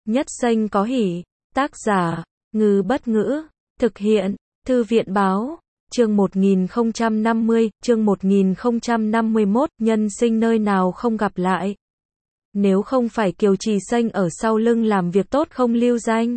Nhất Xanh có hỉ. Tác giả, Ngư Bất Ngữ. Thực hiện, Thư viện Báo. Chương 1050, chương 1051, nhân sinh nơi nào không gặp lại. Nếu không phải Kiều Trì Xanh ở sau lưng làm việc tốt không lưu danh,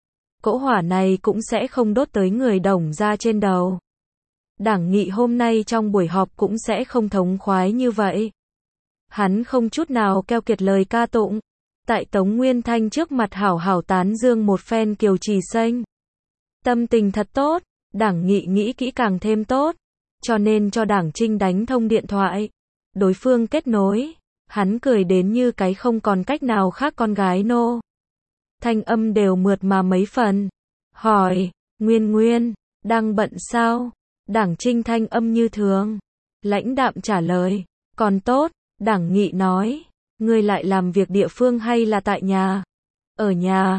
cỗ hỏa này cũng sẽ không đốt tới người Đồng ra trên đầu. Đảng nghị hôm nay trong buổi họp cũng sẽ không thống khoái như vậy. Hắn không chút nào keo kiệt lời ca tụng. Tại Tống Nguyên Thanh trước mặt hảo hảo tán dương một phen Kiều Trì Xanh. Tâm tình thật tốt, Đảng nghị nghĩ kỹ càng thêm tốt. Cho nên cho Đảng Trinh đánh thông điện thoại. Đối phương kết nối. Hắn cười đến như cái không còn cách nào khác con gái nô. Thanh âm đều mượt mà mấy phần. Hỏi, Nguyên, đang bận sao? Đảng Trinh thanh âm như thường. Lãnh đạm trả lời, còn tốt. Đảng nghị nói, ngươi lại làm việc địa phương hay là tại nhà? Ở nhà.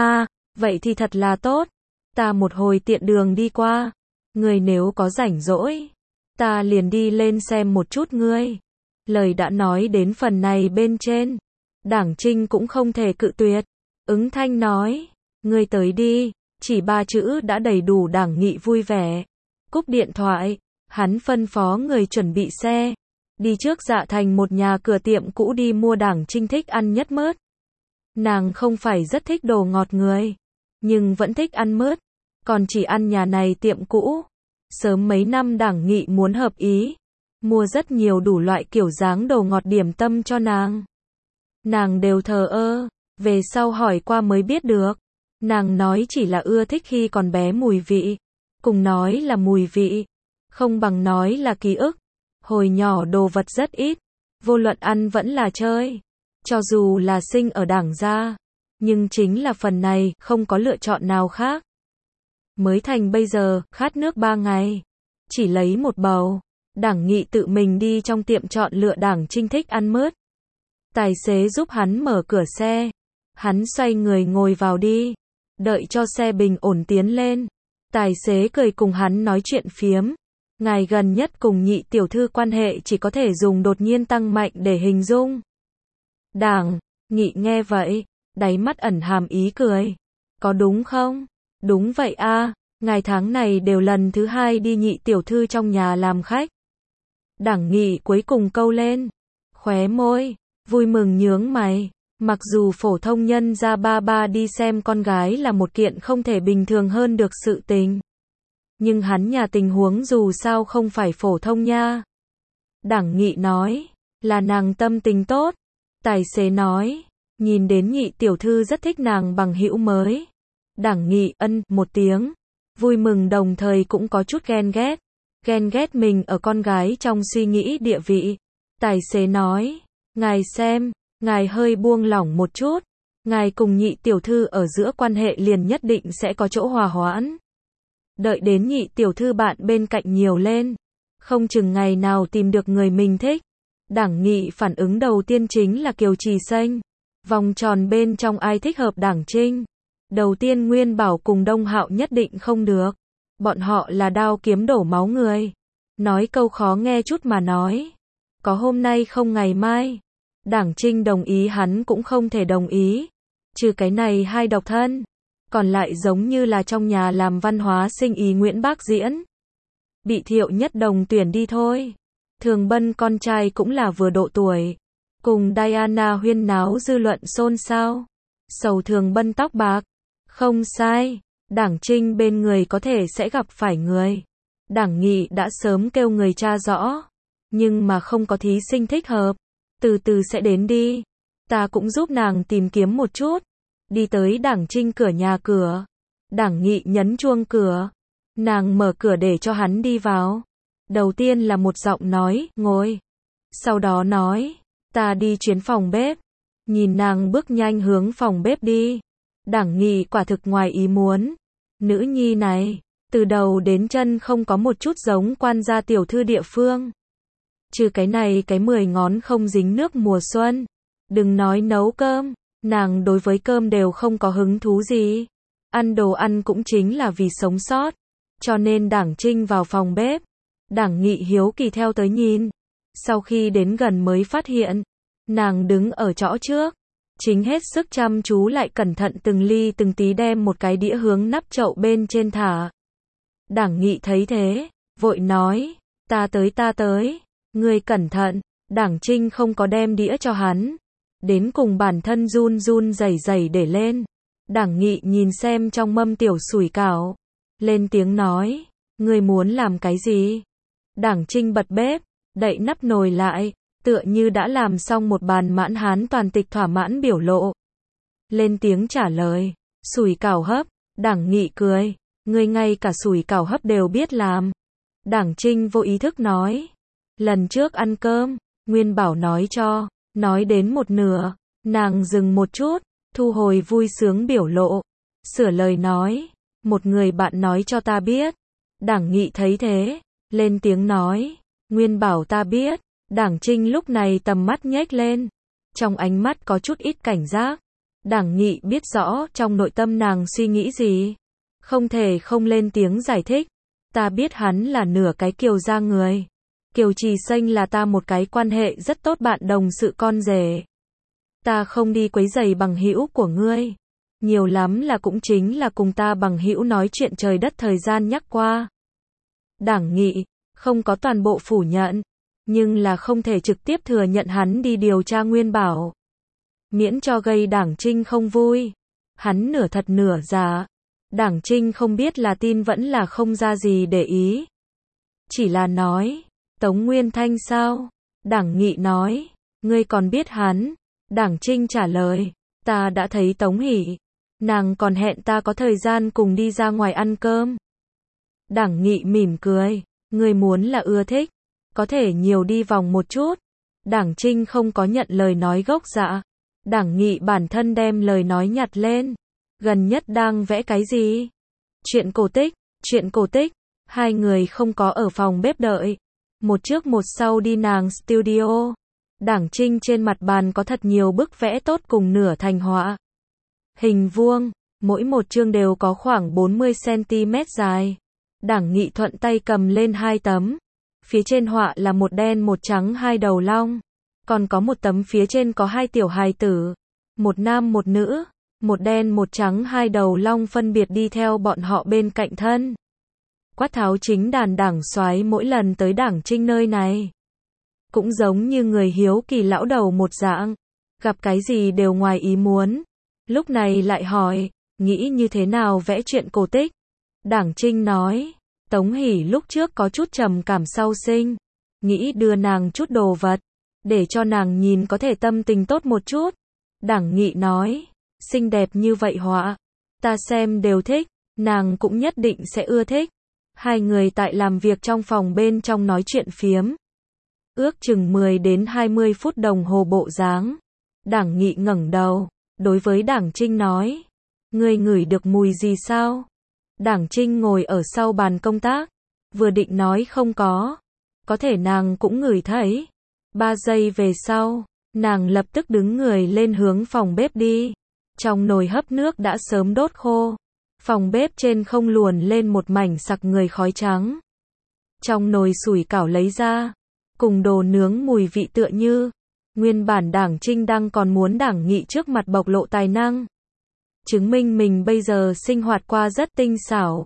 Vậy thì thật là tốt. Ta một hồi tiện đường đi qua. Ngươi nếu có rảnh rỗi, ta liền đi lên xem một chút ngươi. Lời đã nói đến phần này bên trên. Đảng Trinh cũng không thể cự tuyệt. Ứng thanh nói, ngươi tới đi. Chỉ 3 chữ đã đầy đủ. Đảng nghị vui vẻ. Cúp điện thoại, hắn phân phó người chuẩn bị xe. Đi trước Dạ Thành một nhà cửa tiệm cũ đi mua. Đảng Trinh thích ăn nhất mớt. Nàng không phải rất thích đồ ngọt người, nhưng vẫn thích ăn mớt. Còn chỉ ăn nhà này tiệm cũ. Sớm mấy năm Đảng nghị muốn hợp ý. Mua rất nhiều đủ loại kiểu dáng đồ ngọt điểm tâm cho nàng. Nàng đều thờ ơ. Về sau hỏi qua mới biết được. Nàng nói chỉ là ưa thích khi còn bé mùi vị. Cùng nói là mùi vị, không bằng nói là ký ức. Hồi nhỏ đồ vật rất ít, vô luận ăn vẫn là chơi. Cho dù là sinh ở Đảng gia, nhưng chính là phần này, không có lựa chọn nào khác. Mới thành bây giờ, khát nước 3 ngày, chỉ lấy một bầu. Đảng nghị tự mình đi trong tiệm chọn lựa. Đảng Trinh thích ăn mớt. Tài xế giúp hắn mở cửa xe. Hắn xoay người ngồi vào đi. Đợi cho xe bình ổn tiến lên. Tài xế cười cùng hắn nói chuyện phiếm. Ngài gần nhất cùng Nhị tiểu thư quan hệ chỉ có thể dùng đột nhiên tăng mạnh để hình dung. Đảng nghị nghe vậy, đáy mắt ẩn hàm ý cười. Có đúng không? Đúng vậy a, ngài tháng này đều lần thứ 2 đi Nhị tiểu thư trong nhà làm khách. Đảng nghị cuối cùng câu lên. Khóe môi, vui mừng nhướng mày. Mặc dù phổ thông nhân gia ba đi xem con gái là một kiện không thể bình thường hơn được sự tình. Nhưng hắn nhà tình huống dù sao không phải phổ thông nha. Đảng nghị nói, là nàng tâm tình tốt. Tài xế nói, nhìn đến Nhị tiểu thư rất thích nàng bằng hữu mới. Đảng nghị một tiếng. Vui mừng đồng thời cũng có chút ghen ghét. Ghen ghét mình ở con gái trong suy nghĩ địa vị. Tài xế nói, ngài xem. Ngài hơi buông lỏng một chút. Ngài cùng Nhị tiểu thư ở giữa quan hệ liền nhất định sẽ có chỗ hòa hoãn. Đợi đến Nhị tiểu thư bạn bên cạnh nhiều lên, không chừng ngày nào tìm được người mình thích. Đảng nghị phản ứng đầu tiên chính là Kiều Trì Xanh. Vòng tròn bên trong ai thích hợp Đảng Trinh. Đầu tiên Nguyên Bảo cùng Đông Hạo nhất định không được. Bọn họ là đao kiếm đổ máu người. Nói câu khó nghe chút mà nói. Có hôm nay không ngày mai. Đảng Trinh đồng ý hắn cũng không thể đồng ý. Trừ cái này 2 độc thân. Còn lại giống như là trong nhà làm văn hóa sinh ý Nguyễn Bác Diễn. Bị Thiệu Nhất Đồng tuyển đi thôi. Thường Bân con trai cũng là vừa độ tuổi. Cùng Diana huyên náo dư luận xôn xao. Sầu Thường Bân tóc bạc. Không sai. Đảng Trinh bên người có thể sẽ gặp phải người. Đảng nghị đã sớm kêu người tra rõ. Nhưng mà không có thí sinh thích hợp. Từ từ sẽ đến đi. Ta cũng giúp nàng tìm kiếm một chút. Đi tới Đảng Trinh cửa nhà cửa. Đảng nghị nhấn chuông cửa. Nàng mở cửa để cho hắn đi vào. Đầu tiên là một giọng nói, ngồi. Sau đó nói, ta đi chuyến phòng bếp. Nhìn nàng bước nhanh hướng phòng bếp đi. Đảng nghị quả thực ngoài ý muốn. Nữ nhi này, từ đầu đến chân không có một chút giống quan gia tiểu thư địa phương. Trừ cái này cái 10 ngón không dính nước mùa xuân. Đừng nói nấu cơm, nàng đối với cơm đều không có hứng thú gì. Ăn đồ ăn cũng chính là vì sống sót. Cho nên Đảng Trinh vào phòng bếp. Đảng nghị hiếu kỳ theo tới nhìn. Sau khi đến gần mới phát hiện, nàng đứng ở chỗ trước. Chính hết sức chăm chú lại cẩn thận từng ly từng tí đem một cái đĩa hướng nắp chậu bên trên thả. Đảng Nghị thấy thế, vội nói, ta tới, ngươi cẩn thận. Đảng Trinh không có đem đĩa cho hắn, đến cùng bản thân run run rẩy rẩy để lên. Đảng Nghị nhìn xem trong mâm tiểu sủi cảo, lên tiếng nói, ngươi muốn làm cái gì? Đảng Trinh bật bếp, đậy nắp nồi lại, tựa như đã làm xong một bàn mãn hán toàn tịch thỏa mãn biểu lộ. Lên tiếng trả lời, sủi cảo hấp. Đảng Nghị cười, ngươi ngay cả sủi cảo hấp đều biết làm. Đảng Trinh vô ý thức nói, lần trước ăn cơm, Nguyên Bảo nói cho. Nói đến một nửa, nàng dừng một chút, thu hồi vui sướng biểu lộ, sửa lời nói, một người bạn nói cho ta biết. Đảng Nghị thấy thế, lên tiếng nói, Nguyên Bảo ta biết. Đảng Trinh lúc này tầm mắt nhếch lên, trong ánh mắt có chút ít cảnh giác. Đảng Nghị biết rõ trong nội tâm nàng suy nghĩ gì, không thể không lên tiếng giải thích. Ta biết hắn là nửa cái Kiều gia người. Kiều Trì Xanh là ta một cái quan hệ rất tốt bạn đồng sự con rể. Ta không đi quấy rầy bằng hữu của ngươi. Nhiều lắm là cũng chính là cùng ta bằng hữu nói chuyện trời đất thời gian nhắc qua. Đảng Nghị không có toàn bộ phủ nhận, nhưng là không thể trực tiếp thừa nhận hắn đi điều tra Nguyên Bảo, miễn cho gây Đảng Trinh không vui. Hắn nửa thật nửa giả. Đảng Trinh không biết là tin vẫn là không ra gì để ý. Chỉ là nói, Tống Nguyên Thanh sao? Đảng Nghị nói, ngươi còn biết hắn? Đảng Trinh trả lời, ta đã thấy Tống Hỷ. Nàng còn hẹn ta có thời gian cùng đi ra ngoài ăn cơm. Đảng Nghị mỉm cười, ngươi muốn là ưa thích, có thể nhiều đi vòng một chút. Đảng Trinh không có nhận lời nói gốc dạ. Đảng Nghị bản thân đem lời nói nhặt lên. Gần nhất đang vẽ cái gì? Chuyện cổ tích. Hai người không có ở phòng bếp đợi. Một trước một sau đi nàng studio. Đảng Trinh trên mặt bàn có thật nhiều bức vẽ tốt cùng nửa thành họa. Hình vuông, mỗi một chương đều có khoảng 40cm dài. Đảng Nghị thuận tay cầm lên hai tấm. Phía trên họa là một đen một trắng hai đầu long. Còn có một tấm phía trên có hai tiểu hài tử. Một nam một nữ. Một đen một trắng hai đầu long phân biệt đi theo bọn họ bên cạnh thân. Quát tháo chính đàn Đảng Soái mỗi lần tới Đảng Trinh nơi này, cũng giống như người hiếu kỳ lão đầu một dạng, gặp cái gì đều ngoài ý muốn. Lúc này lại hỏi, nghĩ như thế nào vẽ chuyện cổ tích? Đảng Trinh nói, Tống Hỷ lúc trước có chút trầm cảm sau sinh, nghĩ đưa nàng chút đồ vật, để cho nàng nhìn có thể tâm tình tốt một chút. Đảng Nghị nói, xinh đẹp như vậy họa, ta xem đều thích, nàng cũng nhất định sẽ ưa thích. Hai người tại làm việc trong phòng bên trong nói chuyện phiếm. Ước chừng 10 đến 20 phút đồng hồ bộ dáng. Đảng Nghị ngẩng đầu, đối với Đảng Trinh nói, ngươi ngửi được mùi gì sao? Đảng Trinh ngồi ở sau bàn công tác, vừa định nói không có thể nàng cũng ngửi thấy. 3 giây về sau, nàng lập tức đứng người lên hướng phòng bếp đi. Trong nồi hấp nước đã sớm đốt khô. Phòng bếp trên không luồn lên một mảnh sặc người khói trắng. Trong nồi sủi cảo lấy ra, cùng đồ nướng mùi vị tựa như. Nguyên bản Đảng Trinh đang còn muốn Đảng Nghị trước mặt bộc lộ tài năng, chứng minh mình bây giờ sinh hoạt qua rất tinh xảo.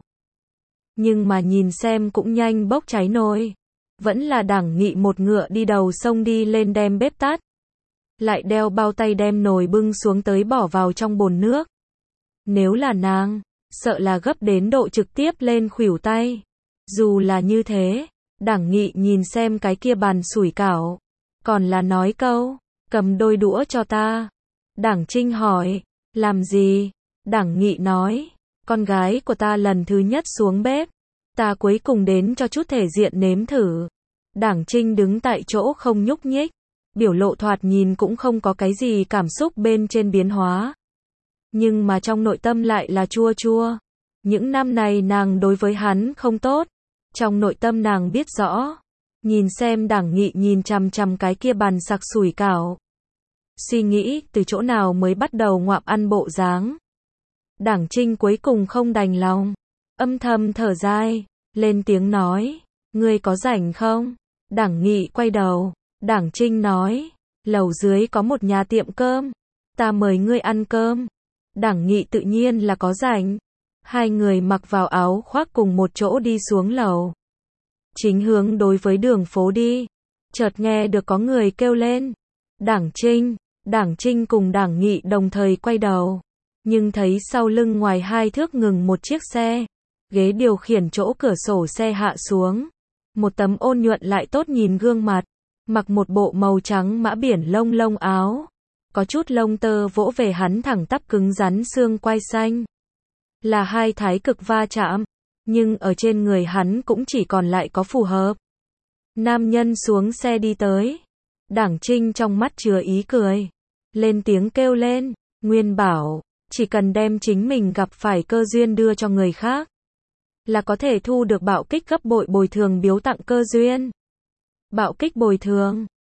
Nhưng mà nhìn xem cũng nhanh bốc cháy nồi. Vẫn là Đảng Nghị một ngựa đi đầu sông đi lên đem bếp tắt. Lại đeo bao tay đem nồi bưng xuống tới bỏ vào trong bồn nước. Nếu là nàng, sợ là gấp đến độ trực tiếp lên khuỷu tay. Dù là như thế, Đảng Nghị nhìn xem cái kia bàn sủi cảo, còn là nói câu, cầm đôi đũa cho ta. Đảng Trinh hỏi, làm gì? Đảng Nghị nói, con gái của ta lần thứ nhất xuống bếp, ta cuối cùng đến cho chút thể diện nếm thử. Đảng Trinh đứng tại chỗ không nhúc nhích, biểu lộ thoạt nhìn cũng không có cái gì cảm xúc bên trên biến hóa. Nhưng mà trong nội tâm lại là chua chua. Những năm này nàng đối với hắn không tốt. Trong nội tâm nàng biết rõ. Nhìn xem Đảng Nghị nhìn chằm chằm cái kia bàn sặc sủi cảo. Suy nghĩ từ chỗ nào mới bắt đầu ngoạm ăn bộ dáng. Đảng Trinh cuối cùng không đành lòng. Âm thầm thở dài, lên tiếng nói, ngươi có rảnh không? Đảng Nghị quay đầu. Đảng Trinh nói, lầu dưới có một nhà tiệm cơm. ta mời ngươi ăn cơm. Đảng Nghị tự nhiên là có rảnh. Hai người mặc vào áo khoác cùng một chỗ đi xuống lầu. Chính hướng đối với đường phố đi. Chợt nghe được có người kêu lên. Đảng Trinh cùng Đảng Nghị đồng thời quay đầu. Nhưng thấy sau lưng ngoài 2 thước ngừng một chiếc xe. Ghế điều khiển chỗ cửa sổ xe hạ xuống. Một tấm ôn nhuận lại tốt nhìn gương mặt. Mặc một bộ màu trắng mã biển lông lông áo. Có chút lông tơ vỗ về hắn thẳng tắp cứng rắn xương quai xanh. Là hai thái cực va chạm. Nhưng ở trên người hắn cũng chỉ còn lại có phù hợp. Nam nhân xuống xe đi tới. Đảng Trinh trong mắt chứa ý cười. Lên tiếng kêu lên. Nguyên bảo, chỉ cần đem chính mình gặp phải cơ duyên đưa cho người khác. Là có thể thu được bạo kích gấp bội bồi thường biếu tặng cơ duyên. Bạo kích bồi thường.